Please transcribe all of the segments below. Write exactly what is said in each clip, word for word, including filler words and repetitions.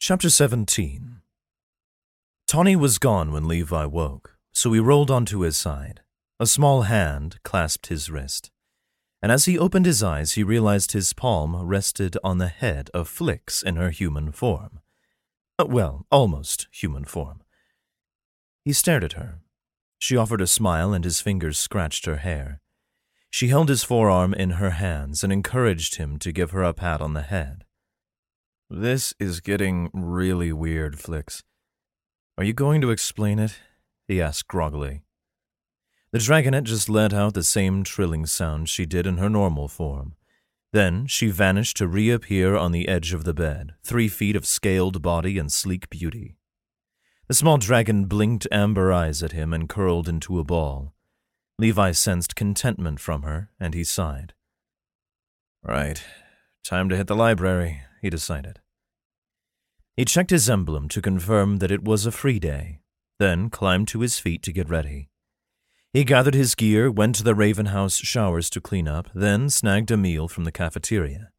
Chapter seventeen. Tawny was gone when Levi woke, so he rolled onto his side. A small hand clasped his wrist, and as he opened his eyes, he realized his palm rested on the head of Flix in her human form. Well, almost human form. He stared at her. She offered a smile, and his fingers scratched her hair. She held his forearm in her hands and encouraged him to give her a pat on the head. "This is getting really weird, Flix. Are you going to explain it?" he asked groggily. The dragonette just let out the same trilling sound she did in her normal form. Then she vanished to reappear on the edge of the bed, three feet of scaled body and sleek beauty. The small dragon blinked amber eyes at him and curled into a ball. Levi sensed contentment from her, and he sighed. "Right, time to hit the library," he decided. He checked his emblem to confirm that it was a free day, then climbed to his feet to get ready. He gathered his gear, went to the Raven House showers to clean up, then snagged a meal from the cafeteria.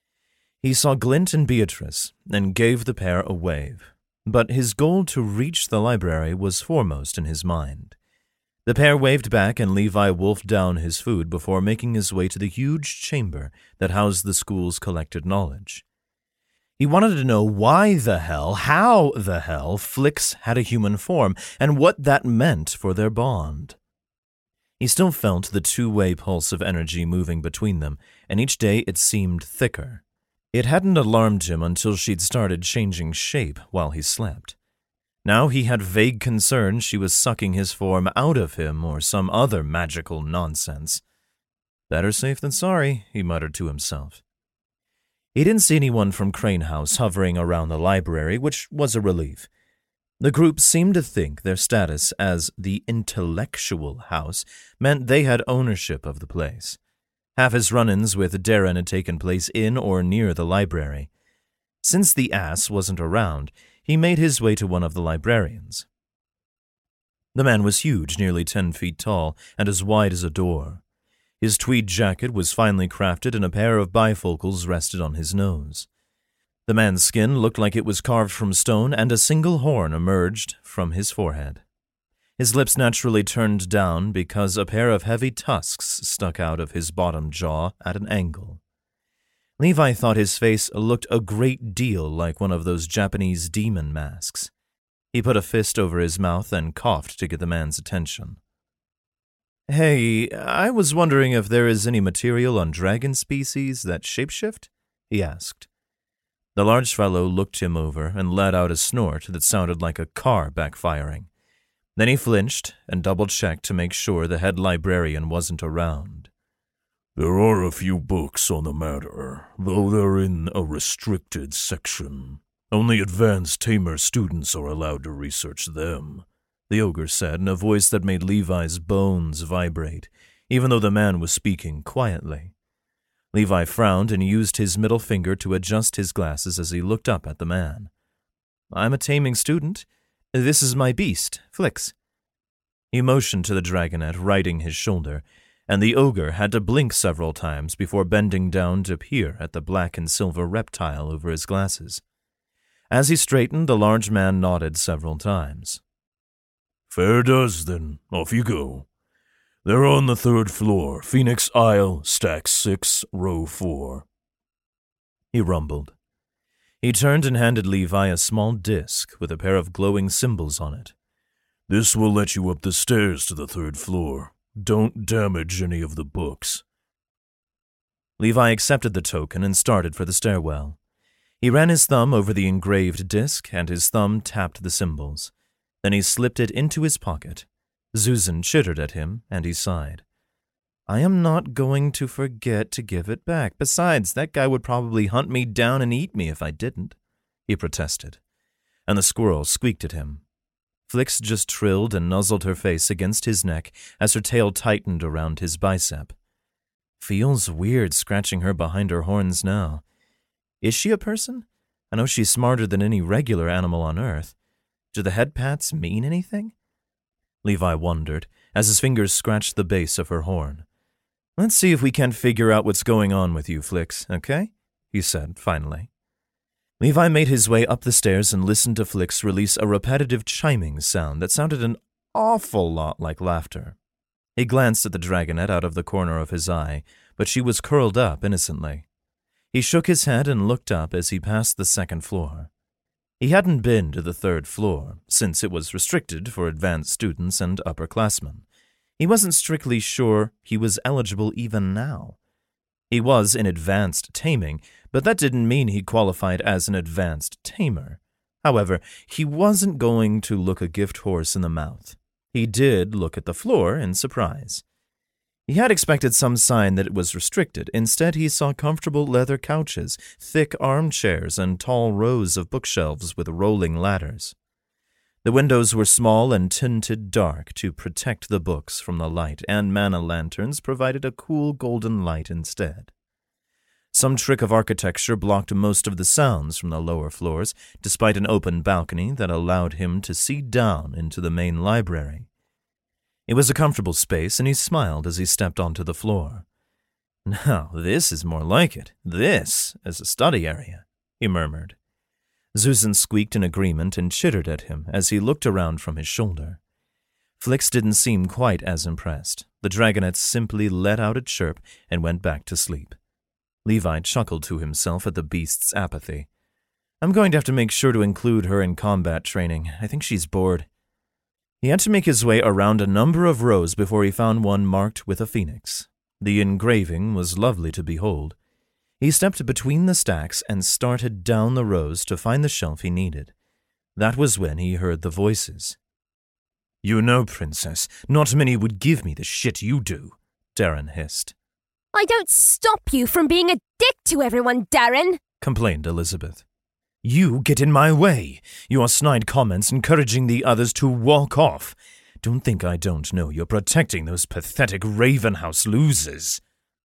He saw Glint and Beatrice and gave the pair a wave, but his goal to reach the library was foremost in his mind. The pair waved back, and Levi wolfed down his food before making his way to the huge chamber that housed the school's collected knowledge. He wanted to know why the hell, how the hell, Flix had a human form, and what that meant for their bond. He still felt the two-way pulse of energy moving between them, and each day it seemed thicker. It hadn't alarmed him until she'd started changing shape while he slept. Now he had vague concerns she was sucking his form out of him or some other magical nonsense. "Better safe than sorry," he muttered to himself. He didn't see anyone from Crane House hovering around the library, which was a relief. The group seemed to think their status as the intellectual house meant they had ownership of the place. Half his run-ins with Darren had taken place in or near the library. Since the ass wasn't around, he made his way to one of the librarians. The man was huge, nearly ten feet tall, and as wide as a door. His tweed jacket was finely crafted, and a pair of bifocals rested on his nose. The man's skin looked like it was carved from stone, and a single horn emerged from his forehead. His lips naturally turned down because a pair of heavy tusks stuck out of his bottom jaw at an angle. Levi thought his face looked a great deal like one of those Japanese demon masks. He put a fist over his mouth and coughed to get the man's attention. "Hey, I was wondering if there is any material on dragon species that shapeshift?" he asked. The large fellow looked him over and let out a snort that sounded like a car backfiring. Then he flinched and double-checked to make sure the head librarian wasn't around. "There are a few books on the matter, though they're in a restricted section. Only advanced Tamer students are allowed to research them," the ogre said in a voice that made Levi's bones vibrate, even though the man was speaking quietly. Levi frowned and used his middle finger to adjust his glasses as he looked up at the man. "I'm a taming student. This is my beast, Flix." He motioned to the dragonette riding his shoulder, and the ogre had to blink several times before bending down to peer at the black and silver reptile over his glasses. As he straightened, the large man nodded several times. "Fair does, then. Off you go. They're on the third floor, Phoenix Isle, stack six, row four." He rumbled. He turned and handed Levi a small disc with a pair of glowing symbols on it. "This will let you up the stairs to the third floor. Don't damage any of the books." Levi accepted the token and started for the stairwell. He ran his thumb over the engraved disc, and his thumb tapped the symbols. Then he slipped it into his pocket. Zuzan chittered at him, and he sighed. "I am not going to forget to give it back. Besides, that guy would probably hunt me down and eat me if I didn't," he protested. And the squirrel squeaked at him. Flix just trilled and nuzzled her face against his neck as her tail tightened around his bicep. Feels weird scratching her behind her horns now. Is she a person? I know she's smarter than any regular animal on Earth. Do the head pats mean anything? Levi wondered, as his fingers scratched the base of her horn. "Let's see if we can't figure out what's going on with you, Flix, okay?" he said, finally. Levi made his way up the stairs and listened to Flix release a repetitive chiming sound that sounded an awful lot like laughter. He glanced at the dragonette out of the corner of his eye, but she was curled up innocently. He shook his head and looked up as he passed the second floor. He hadn't been to the third floor, since it was restricted for advanced students and upperclassmen. He wasn't strictly sure he was eligible even now. He was in advanced taming, but that didn't mean he qualified as an advanced tamer. However, he wasn't going to look a gift horse in the mouth. He did look at the floor in surprise. He had expected some sign that it was restricted. Instead, he saw comfortable leather couches, thick armchairs, and tall rows of bookshelves with rolling ladders. The windows were small and tinted dark to protect the books from the light, and mana lanterns provided a cool golden light instead. Some trick of architecture blocked most of the sounds from the lower floors, despite an open balcony that allowed him to see down into the main library. It was a comfortable space, and he smiled as he stepped onto the floor. "Now, this is more like it. This is a study area," he murmured. Zuzan squeaked in agreement and chittered at him as he looked around from his shoulder. Flix didn't seem quite as impressed. The dragonette simply let out a chirp and went back to sleep. Levi chuckled to himself at the beast's apathy. "I'm going to have to make sure to include her in combat training. I think she's bored." He had to make his way around a number of rows before he found one marked with a phoenix. The engraving was lovely to behold. He stepped between the stacks and started down the rows to find the shelf he needed. That was when he heard the voices. "You know, Princess, not many would give me the shit you do," Darren hissed. "I don't stop you from being a dick to everyone, Darren," complained Elizabeth. "You get in my way. Your snide comments encouraging the others to walk off. Don't think I don't know you're protecting those pathetic Ravenhouse losers,"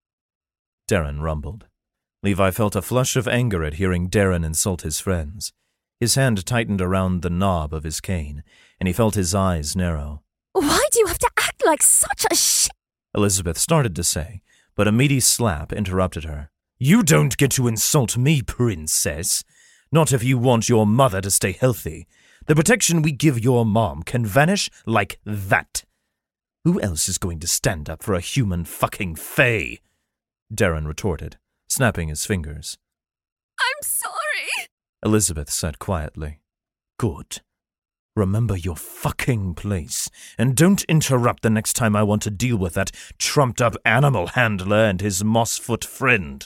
Darren rumbled. Levi felt a flush of anger at hearing Darren insult his friends. His hand tightened around the knob of his cane, and he felt his eyes narrow. "Why do you have to act like such a sh—" Elizabeth started to say, but a meaty slap interrupted her. "You don't get to insult me, Princess. Not if you want your mother to stay healthy. The protection we give your mom can vanish like that. Who else is going to stand up for a human fucking fae?" Darren retorted, snapping his fingers. "I'm sorry," Elizabeth said quietly. "Good. Remember your fucking place, and don't interrupt the next time I want to deal with that trumped-up animal handler and his mossfoot friend."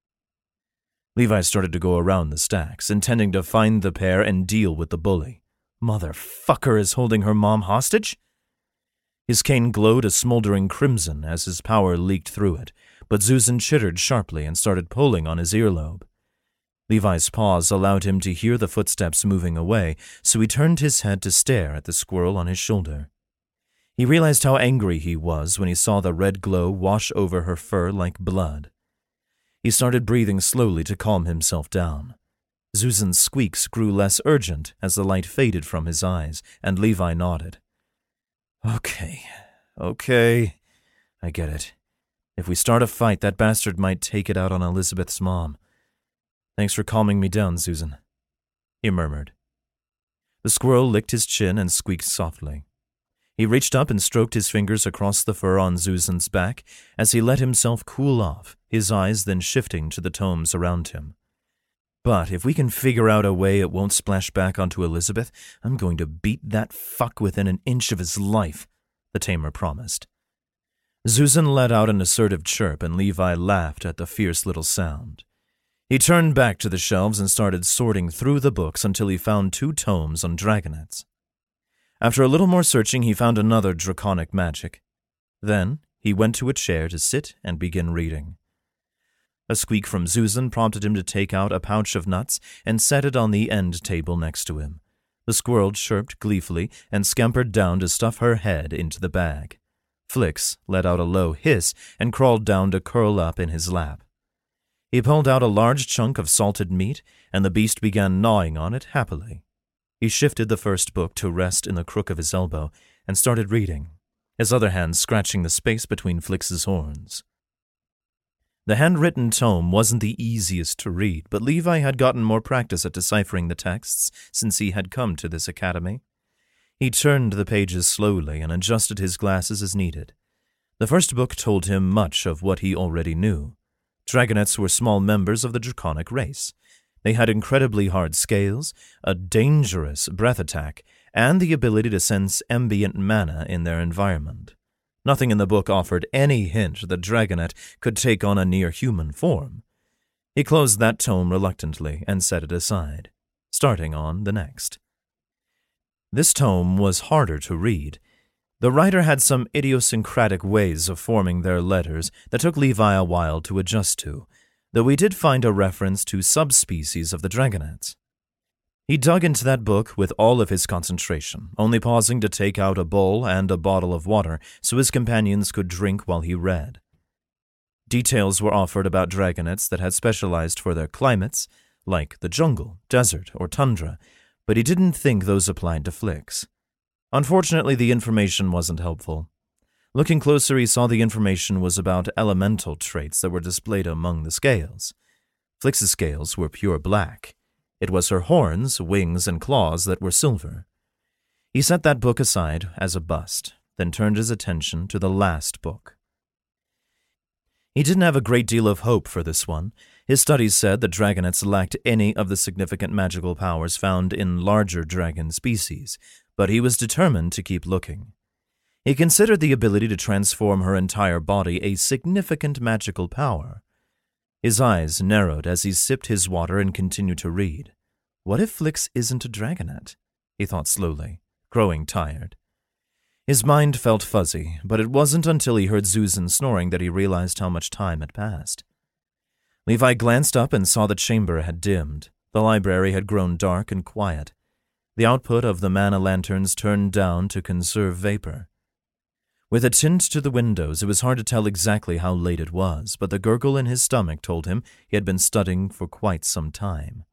Levi started to go around the stacks, intending to find the pair and deal with the bully. Motherfucker is holding her mom hostage? His cane glowed a smoldering crimson as his power leaked through it, but Zuzan chittered sharply and started pulling on his earlobe. Levi's pause allowed him to hear the footsteps moving away, so he turned his head to stare at the squirrel on his shoulder. He realized how angry he was when he saw the red glow wash over her fur like blood. He started breathing slowly to calm himself down. Zuzan's squeaks grew less urgent as the light faded from his eyes, and Levi nodded. Okay, okay, I get it. If we start a fight, that bastard might take it out on Elizabeth's mom. Thanks for calming me down, Zuzan, he murmured. The squirrel licked his chin and squeaked softly. He reached up and stroked his fingers across the fur on Zuzan's back as he let himself cool off, his eyes then shifting to the tomes around him. But if we can figure out a way it won't splash back onto Elizabeth, I'm going to beat that fuck within an inch of his life, the tamer promised. Zuzan let out an assertive chirp, and Levi laughed at the fierce little sound. He turned back to the shelves and started sorting through the books until he found two tomes on dragonets. After a little more searching, he found another draconic magic. Then he went to a chair to sit and begin reading. A squeak from Zuzan prompted him to take out a pouch of nuts and set it on the end table next to him. The squirrel chirped gleefully and scampered down to stuff her head into the bag. Flix let out a low hiss and crawled down to curl up in his lap. He pulled out a large chunk of salted meat, and the beast began gnawing on it happily. He shifted the first book to rest in the crook of his elbow and started reading, his other hand scratching the space between Flix's horns. The handwritten tome wasn't the easiest to read, but Levi had gotten more practice at deciphering the texts since he had come to this academy. He turned the pages slowly and adjusted his glasses as needed. The first book told him much of what he already knew. Dragonets were small members of the draconic race. They had incredibly hard scales, a dangerous breath attack, and the ability to sense ambient mana in their environment. Nothing in the book offered any hint that Dragonet could take on a near-human form. He closed that tome reluctantly and set it aside, starting on the next. This tome was harder to read. The writer had some idiosyncratic ways of forming their letters that took Levi a while to adjust to, though we did find a reference to subspecies of the Dragonets. He dug into that book with all of his concentration, only pausing to take out a bowl and a bottle of water so his companions could drink while he read. Details were offered about Dragonets that had specialized for their climates, like the jungle, desert, or tundra, but he didn't think those applied to Flix. Unfortunately, the information wasn't helpful. Looking closer, he saw the information was about elemental traits that were displayed among the scales. Flix's scales were pure black. It was her horns, wings, and claws that were silver. He set that book aside as a bust, then turned his attention to the last book. He didn't have a great deal of hope for this one. His studies said that Dragonets lacked any of the significant magical powers found in larger dragon species, but he was determined to keep looking. He considered the ability to transform her entire body a significant magical power. His eyes narrowed as he sipped his water and continued to read. What if Flix isn't a Dragonet? He thought slowly, growing tired. His mind felt fuzzy, but it wasn't until he heard Zuzan snoring that he realized how much time had passed. Levi glanced up and saw the chamber had dimmed. The library had grown dark and quiet. The output of the mana lanterns turned down to conserve vapor. With a tint to the windows, it was hard to tell exactly how late it was, but the gurgle in his stomach told him he had been studying for quite some time.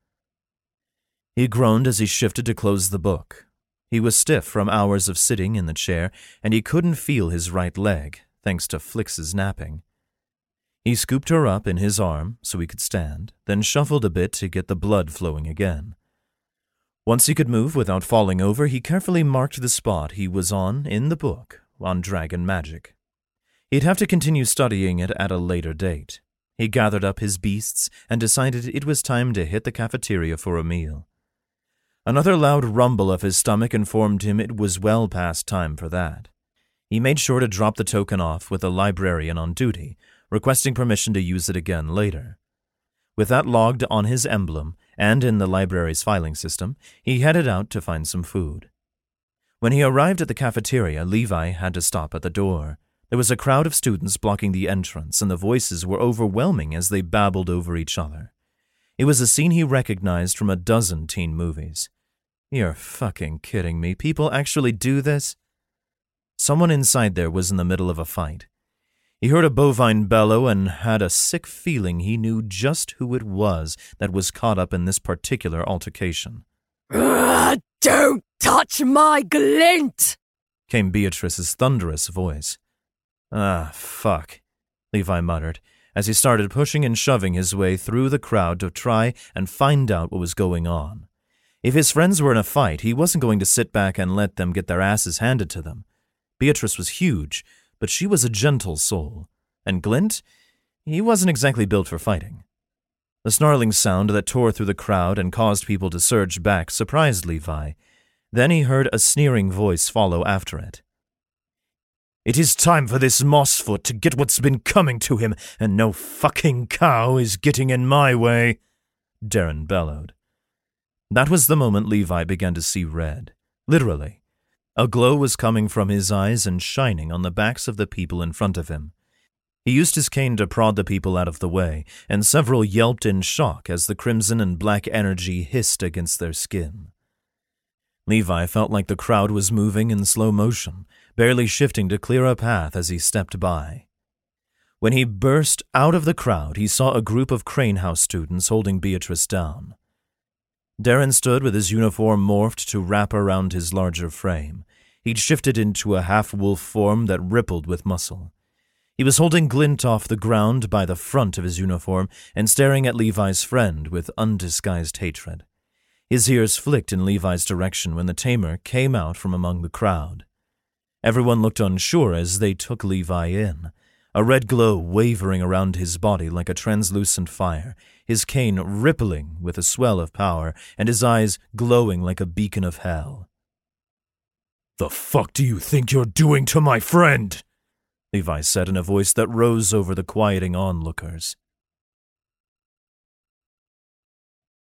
He groaned as he shifted to close the book. He was stiff from hours of sitting in the chair, and he couldn't feel his right leg, thanks to Flix's napping. He scooped her up in his arm so he could stand, then shuffled a bit to get the blood flowing again. Once he could move without falling over, he carefully marked the spot he was on in the book, on dragon magic. He'd have to continue studying it at a later date. He gathered up his beasts and decided it was time to hit the cafeteria for a meal. Another loud rumble of his stomach informed him it was well past time for that. He made sure to drop the token off with a librarian on duty, requesting permission to use it again later. With that logged on his emblem and in the library's filing system, he headed out to find some food. When he arrived at the cafeteria, Levi had to stop at the door. There was a crowd of students blocking the entrance, and the voices were overwhelming as they babbled over each other. It was a scene he recognized from a dozen teen movies. You're fucking kidding me. People actually do this? Someone inside there was in the middle of a fight. He heard a bovine bellow and had a sick feeling he knew just who it was that was caught up in this particular altercation. Ugh, don't touch my glint! Came Beatrice's thunderous voice. Ah, fuck, Levi muttered, as he started pushing and shoving his way through the crowd to try and find out what was going on. If his friends were in a fight, he wasn't going to sit back and let them get their asses handed to them. Beatrice was huge, but she was a gentle soul. And Glint? He wasn't exactly built for fighting. The snarling sound that tore through the crowd and caused people to surge back surprised Levi. Then he heard a sneering voice follow after it. It is time for this Mossfoot to get what's been coming to him, and no fucking cow is getting in my way, Darren bellowed. That was the moment Levi began to see red. Literally. A glow was coming from his eyes and shining on the backs of the people in front of him. He used his cane to prod the people out of the way, and several yelped in shock as the crimson and black energy hissed against their skin. Levi felt like the crowd was moving in slow motion, barely shifting to clear a path as he stepped by. When he burst out of the crowd, he saw a group of Crane House students holding Beatrice down. Darren stood with his uniform morphed to wrap around his larger frame. He'd shifted into a half-wolf form that rippled with muscle. He was holding Glint off the ground by the front of his uniform and staring at Levi's friend with undisguised hatred. His ears flicked in Levi's direction when the tamer came out from among the crowd. Everyone looked unsure as they took Levi in, a red glow wavering around his body like a translucent fire, his cane rippling with a swell of power, and his eyes glowing like a beacon of hell. "The fuck do you think you're doing to my friend?" Levi said in a voice that rose over the quieting onlookers.